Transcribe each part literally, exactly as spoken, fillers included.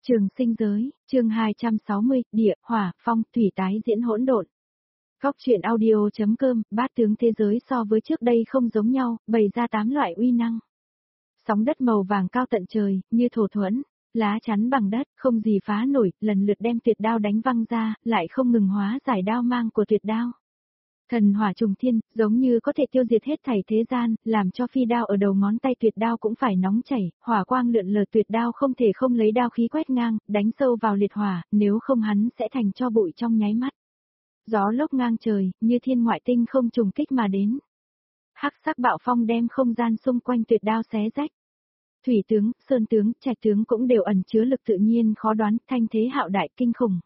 Trường sinh giới, chương hai trăm sáu mươi, địa, hỏa, phong, thủy tái diễn hỗn độn. Góc truyện audio.com, bát tướng thế giới so với trước đây không giống nhau, bày ra tám loại uy năng. Sóng đất màu vàng cao tận trời, như thổ thuẫn, lá chắn bằng đất, không gì phá nổi, lần lượt đem tuyệt đao đánh văng ra, lại không ngừng hóa giải đao mang của tuyệt đao. Thần hỏa trùng thiên, giống như có thể tiêu diệt hết thảy thế gian, làm cho phi đao ở đầu ngón tay tuyệt đao cũng phải nóng chảy, hỏa quang lượn lờ tuyệt đao không thể không lấy đao khí quét ngang, đánh sâu vào liệt hỏa, nếu không hắn sẽ thành tro bụi trong nháy mắt. Gió lốc ngang trời, như thiên ngoại tinh không trùng kích mà đến. Hắc sắc bạo phong đem không gian xung quanh tuyệt đao xé rách. Thủy tướng, sơn tướng, trạch tướng cũng đều ẩn chứa lực tự nhiên khó đoán, thanh thế hạo đại kinh khủng.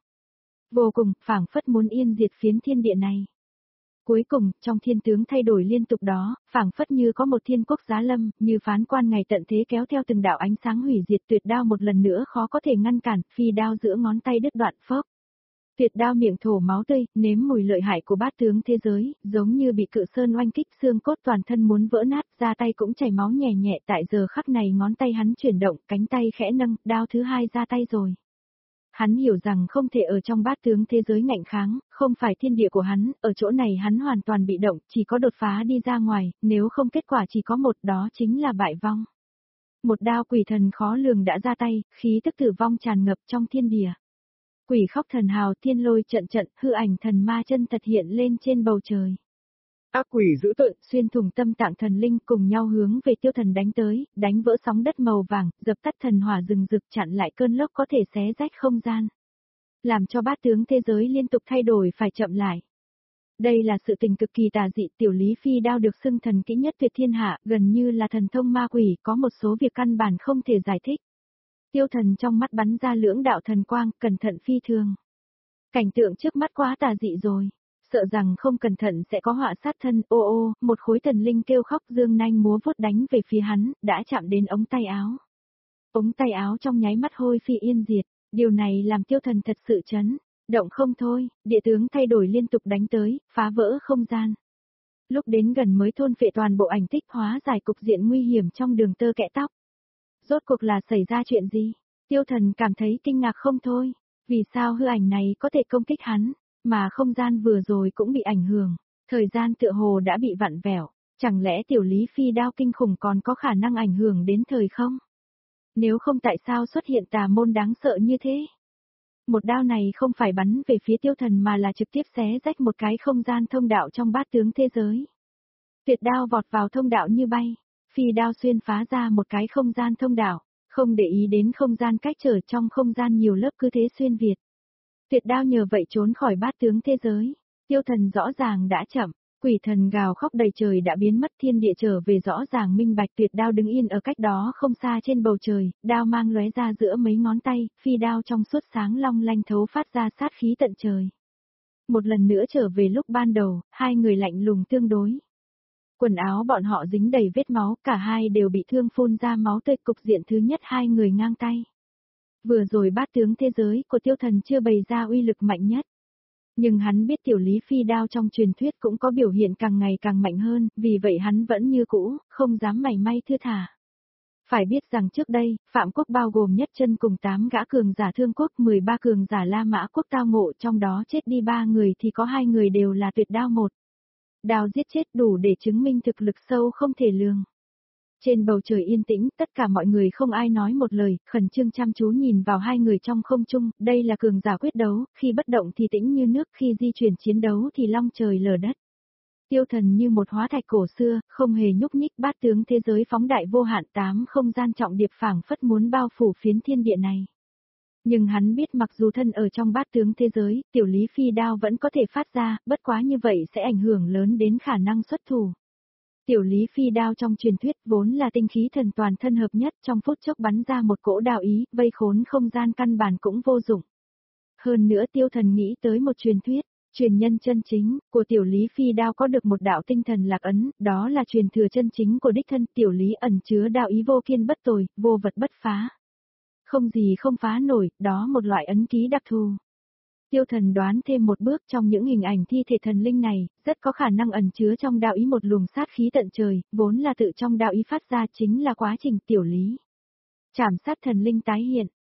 Vô cùng, phảng phất muốn yên diệt phiến thiên địa này. Cuối cùng, trong thiên tướng thay đổi liên tục đó, phảng phất như có một thiên quốc giá lâm, như phán quan ngày tận thế kéo theo từng đạo ánh sáng hủy diệt tuyệt đao một lần nữa khó có thể ngăn cản, phi đao giữa ngón tay đứt đoạn phốc. Tuyệt đao miệng thổ máu tươi, nếm mùi lợi hại của bát tướng thế giới, giống như bị cự sơn oanh kích xương cốt toàn thân muốn vỡ nát, ra tay cũng chảy máu nhẹ nhẹ, tại giờ khắc này ngón tay hắn chuyển động, cánh tay khẽ nâng, đao thứ hai ra tay rồi. Hắn hiểu rằng không thể ở trong bát tướng thế giới ngạnh kháng, không phải thiên địa của hắn, ở chỗ này hắn hoàn toàn bị động, chỉ có đột phá đi ra ngoài, nếu không kết quả chỉ có một, đó chính là bại vong. Một đao quỷ thần khó lường đã ra tay, khí tức tử vong tràn ngập trong thiên địa. Quỷ khóc thần hào, thiên lôi trận trận, hư ảnh thần ma chân thật hiện lên trên bầu trời. Ác quỷ dữ tợn, xuyên thủng tâm tạng thần linh cùng nhau hướng về tiêu thần đánh tới, đánh vỡ sóng đất màu vàng, dập tắt thần hỏa rừng rực chặn lại cơn lốc có thể xé rách không gian. Làm cho bát tướng thế giới liên tục thay đổi phải chậm lại. Đây là sự tình cực kỳ tà dị, tiểu lý phi đao được xưng thần kỹ nhất tuyệt thiên hạ, gần như là thần thông ma quỷ, có một số việc căn bản không thể giải thích. Tiêu thần trong mắt bắn ra lưỡng đạo thần quang, cẩn thận phi thường. Cảnh tượng trước mắt quá tà dị rồi. Sợ rằng không cẩn thận sẽ có họa sát thân, ô ô, một khối thần linh kêu khóc dương nanh múa vuốt đánh về phía hắn, đã chạm đến ống tay áo. Ống tay áo trong nháy mắt hôi phi yên diệt, điều này làm tiêu thần thật sự chấn, động không thôi, địa tướng thay đổi liên tục đánh tới, phá vỡ không gian. Lúc đến gần mới thôn phệ toàn bộ ảnh tích hóa giải cục diện nguy hiểm trong đường tơ kẽ tóc. Rốt cuộc là xảy ra chuyện gì? Tiêu thần cảm thấy kinh ngạc không thôi, vì sao hư ảnh này có thể công kích hắn? Mà không gian vừa rồi cũng bị ảnh hưởng, thời gian tựa hồ đã bị vặn vẹo, chẳng lẽ tiểu lý phi đao kinh khủng còn có khả năng ảnh hưởng đến thời không? Nếu không tại sao xuất hiện tà môn đáng sợ như thế? Một đao này không phải bắn về phía tiêu thần mà là trực tiếp xé rách một cái không gian thông đạo trong bát tướng thế giới. Tuyệt đao vọt vào thông đạo như bay, phi đao xuyên phá ra một cái không gian thông đạo, không để ý đến không gian cách trở trong không gian nhiều lớp cứ thế xuyên việt. Tuyệt đao nhờ vậy trốn khỏi bát tướng thế giới, tiêu thần rõ ràng đã chậm, quỷ thần gào khóc đầy trời đã biến mất thiên địa trở về rõ ràng minh bạch tuyệt đao đứng yên ở cách đó không xa trên bầu trời, đao mang lóe ra giữa mấy ngón tay, phi đao trong suốt sáng long lanh thấu phát ra sát khí tận trời. Một lần nữa trở về lúc ban đầu, hai người lạnh lùng tương đối. Quần áo bọn họ dính đầy vết máu, cả hai đều bị thương phun ra máu tươi, cục diện thứ nhất hai người ngang tay. Vừa rồi bát tướng thế giới của tiêu thần chưa bày ra uy lực mạnh nhất. Nhưng hắn biết tiểu lý phi đao trong truyền thuyết cũng có biểu hiện càng ngày càng mạnh hơn, vì vậy hắn vẫn như cũ, không dám mảy may thưa thả. Phải biết rằng trước đây, Phạm Quốc bao gồm nhất chân cùng tám gã cường giả Thương Quốc, mười ba cường giả La Mã Quốc tao ngộ, trong đó chết đi ba người thì có hai người đều là tuyệt đao một. Đao giết chết đủ để chứng minh thực lực sâu không thể lường. Trên bầu trời yên tĩnh, tất cả mọi người không ai nói một lời, khẩn trương chăm chú nhìn vào hai người trong không trung, đây là cường giả quyết đấu, khi bất động thì tĩnh như nước, khi di chuyển chiến đấu thì long trời lở đất. Tiêu thần như một hóa thạch cổ xưa, không hề nhúc nhích, bát tướng thế giới phóng đại vô hạn, tám không gian trọng điệp phảng phất muốn bao phủ phiến thiên địa này. Nhưng hắn biết mặc dù thân ở trong bát tướng thế giới, tiểu lý phi đao vẫn có thể phát ra, bất quá như vậy sẽ ảnh hưởng lớn đến khả năng xuất thủ. Tiểu lý phi đao trong truyền thuyết vốn là tinh khí thần toàn thân hợp nhất, trong phút chốc bắn ra một cỗ đạo ý, vây khốn không gian căn bản cũng vô dụng. Hơn nữa tiêu thần nghĩ tới một truyền thuyết, truyền nhân chân chính của tiểu lý phi đao có được một đạo tinh thần lạc ấn, đó là truyền thừa chân chính của đích thân, tiểu lý ẩn chứa đạo ý vô kiên bất tồi, vô vật bất phá. Không gì không phá nổi, đó một loại ấn ký đặc thù. Tiêu thần đoán thêm một bước, trong những hình ảnh thi thể thần linh này, rất có khả năng ẩn chứa trong đạo ý một luồng sát khí tận trời, vốn là tự trong đạo ý phát ra, chính là quá trình tiểu lý. Trảm sát thần linh tái hiện,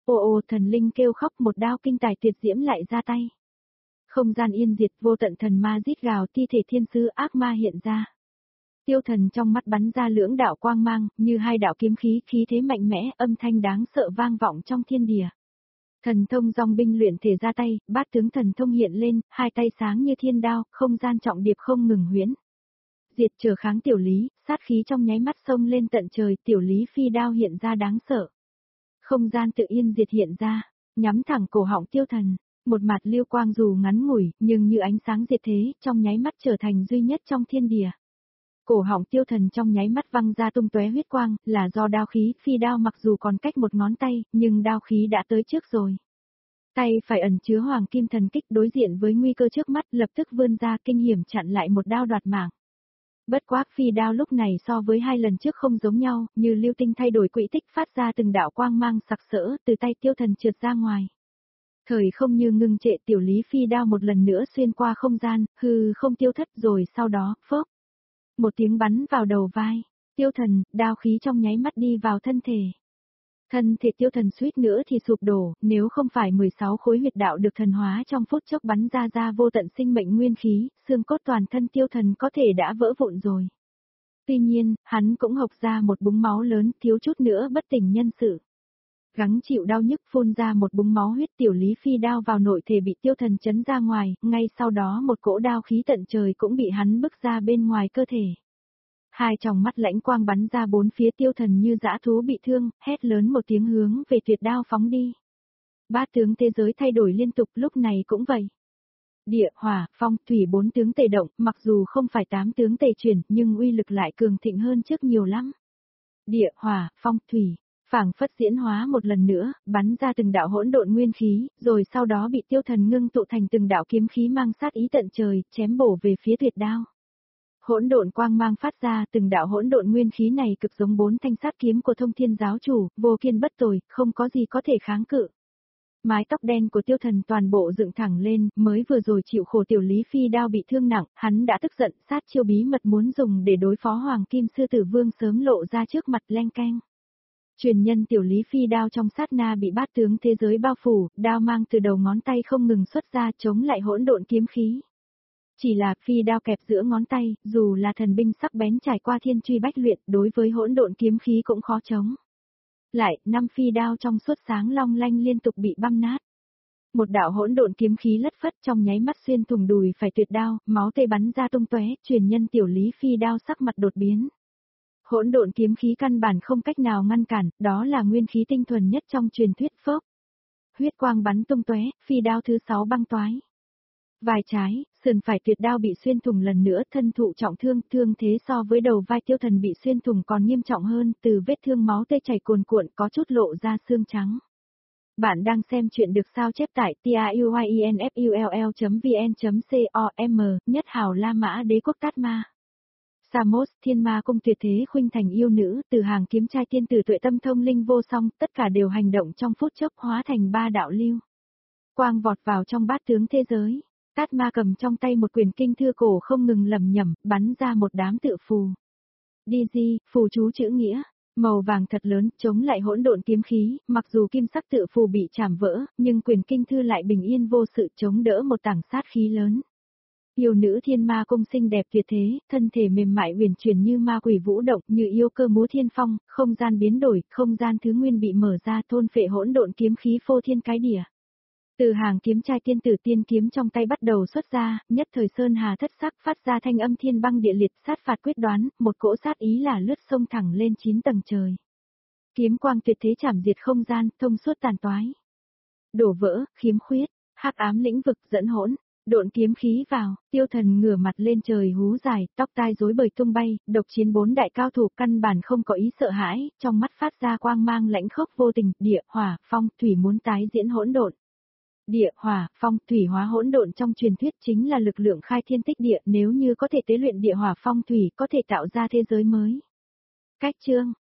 Ồ ồ, thần linh kêu khóc, một đao kinh tài tuyệt diễm lại ra tay. Không gian yên diệt, vô tận thần ma rít gào, thi thể thiên sứ ác ma hiện ra. Tiêu Thần trong mắt bắn ra lưỡng đạo quang mang, như hai đạo kiếm khí, khí thế mạnh mẽ, âm thanh đáng sợ vang vọng trong thiên địa. Thần thông dòng binh luyện thể ra tay, bát tướng thần thông hiện lên, hai tay sáng như thiên đao, không gian trọng điệp không ngừng huyễn. Diệt trở kháng tiểu lý, sát khí trong nháy mắt xông lên tận trời, tiểu lý phi đao hiện ra đáng sợ. Không gian tự yên diệt hiện ra, nhắm thẳng cổ họng Tiêu Thần, một mặt lưu quang dù ngắn ngủi, nhưng như ánh sáng diệt thế, trong nháy mắt trở thành duy nhất trong thiên địa. Cổ họng Tiêu Thần trong nháy mắt văng ra tung tóe huyết quang, là do đao khí, phi đao mặc dù còn cách một ngón tay, nhưng đao khí đã tới trước rồi. Tay phải ẩn chứa hoàng kim thần kích đối diện với nguy cơ trước mắt, lập tức vươn ra kinh hiểm chặn lại một đao đoạt mạng. Bất quá phi đao lúc này so với hai lần trước không giống nhau, như lưu tinh thay đổi quỹ tích phát ra từng đạo quang mang sặc sỡ, từ tay Tiêu Thần trượt ra ngoài. Thời không như ngưng trệ, tiểu lý phi đao một lần nữa xuyên qua không gian, hư không tiêu thất, rồi sau đó, phốc. Một tiếng bắn vào đầu vai, Tiêu Thần, đao khí trong nháy mắt đi vào thân thể. Thân thể Tiêu Thần suýt nữa thì sụp đổ, nếu không phải mười sáu khối huyệt đạo được thần hóa trong phút chốc bắn ra ra vô tận sinh mệnh nguyên khí, xương cốt toàn thân Tiêu Thần có thể đã vỡ vụn rồi. Tuy nhiên, hắn cũng hộc ra một búng máu lớn, thiếu chút nữa bất tỉnh nhân sự. Gắng chịu đau nhức phun ra một búng máu huyết, tiểu lý phi đao vào nội thể bị Tiêu Thần chấn ra ngoài, ngay sau đó một cỗ đao khí tận trời cũng bị hắn bức ra bên ngoài cơ thể. Hai tròng mắt lãnh quang bắn ra bốn phía, Tiêu Thần như dã thú bị thương, hét lớn một tiếng hướng về tuyệt đao phóng đi. Bát tướng thế giới thay đổi liên tục, lúc này cũng vậy. Địa, hỏa, phong, thủy bốn tướng tề động, mặc dù không phải tám tướng tề chuyển, nhưng uy lực lại cường thịnh hơn trước nhiều lắm. Địa, hỏa, phong, thủy, phảng phất diễn hóa một lần nữa, bắn ra từng đạo hỗn độn nguyên khí, rồi sau đó bị Tiêu Thần ngưng tụ thành từng đạo kiếm khí mang sát ý tận trời, chém bổ về phía tuyệt đao. Hỗn độn quang mang phát ra, từng đạo hỗn độn nguyên khí này cực giống bốn thanh sát kiếm của Thông Thiên giáo chủ, vô kiên bất tồi, không có gì có thể kháng cự. Mái tóc đen của Tiêu Thần toàn bộ dựng thẳng lên, mới vừa rồi chịu khổ tiểu lý phi đao bị thương nặng, hắn đã tức giận, sát chiêu bí mật muốn dùng để đối phó Hoàng Kim Sư Tử Vương sớm lộ ra trước mặt leng keng. Truyền nhân tiểu lý phi đao trong sát na bị bát tướng thế giới bao phủ, đao mang từ đầu ngón tay không ngừng xuất ra chống lại hỗn độn kiếm khí. Chỉ là phi đao kẹp giữa ngón tay, dù là thần binh sắc bén trải qua thiên truy bách luyện, đối với hỗn độn kiếm khí cũng khó chống. Lại, năm phi đao trong suốt sáng long lanh liên tục bị băm nát. Một đạo hỗn độn kiếm khí lất phất trong nháy mắt xuyên thủng đùi phải tuyệt đao, máu tê bắn ra tung tóe, truyền nhân tiểu lý phi đao sắc mặt đột biến. Hỗn độn kiếm khí căn bản không cách nào ngăn cản, đó là nguyên khí tinh thuần nhất trong truyền thuyết phốc. Huyết quang bắn tung tóe, phi đao thứ sáu băng toái. Vai trái, sườn phải tuyệt đao bị xuyên thủng lần nữa, thân thụ trọng thương, thương thế so với đầu vai Tiêu Thần bị xuyên thủng còn nghiêm trọng hơn, từ vết thương máu tê chảy cuồn cuộn có chút lộ ra xương trắng. Bạn đang xem chuyện được sao chép tại tiuyinfull chấm vn chấm com, nhất hào La Mã Đế quốc Tát Ma. Samos, Thiên Ma Cung tuyệt thế khuynh thành yêu nữ, từ hàng kiếm trai tiên tử tuệ tâm thông linh vô song, tất cả đều hành động trong phút chốc hóa thành ba đạo lưu. Quang vọt vào trong bát tướng thế giới. Tát Ma cầm trong tay một quyển kinh thư cổ không ngừng lẩm nhẩm, bắn ra một đám tự phù. Đi di, phù chú chữ nghĩa, màu vàng thật lớn, chống lại hỗn độn kiếm khí, mặc dù kim sắc tự phù bị chảm vỡ, nhưng quyển kinh thư lại bình yên vô sự chống đỡ một tảng sát khí lớn. Yêu nữ Thiên Ma Cung xinh đẹp tuyệt thế, thân thể mềm mại uyển chuyển như ma quỷ vũ động, như yêu cơ múa thiên phong, không gian biến đổi, không gian thứ nguyên bị mở ra, thôn phệ hỗn độn kiếm khí phô thiên cái địa. Từ hàng kiếm trai tiên tử tiên kiếm trong tay bắt đầu xuất ra, nhất thời sơn hà thất sắc phát ra thanh âm thiên băng địa liệt, sát phạt quyết đoán, một cỗ sát ý là lướt sông thẳng lên chín tầng trời. Kiếm quang tuyệt thế chảm diệt không gian, thông suốt tàn toái. Đổ vỡ, khiếm khuyết, hắc ám lĩnh vực dẫn hỗn, độn kiếm khí vào, Tiêu Thần ngửa mặt lên trời hú dài, tóc tai rối bời tung bay, độc chiến bốn đại cao thủ căn bản không có ý sợ hãi, trong mắt phát ra quang mang lãnh khốc vô tình, địa, hỏa, phong, thủy muốn tái diễn hỗn độn. Địa, hỏa, phong, thủy hóa hỗn độn trong truyền thuyết chính là lực lượng khai thiên tích địa, nếu như có thể tế luyện địa hỏa phong thủy có thể tạo ra thế giới mới. Cách chương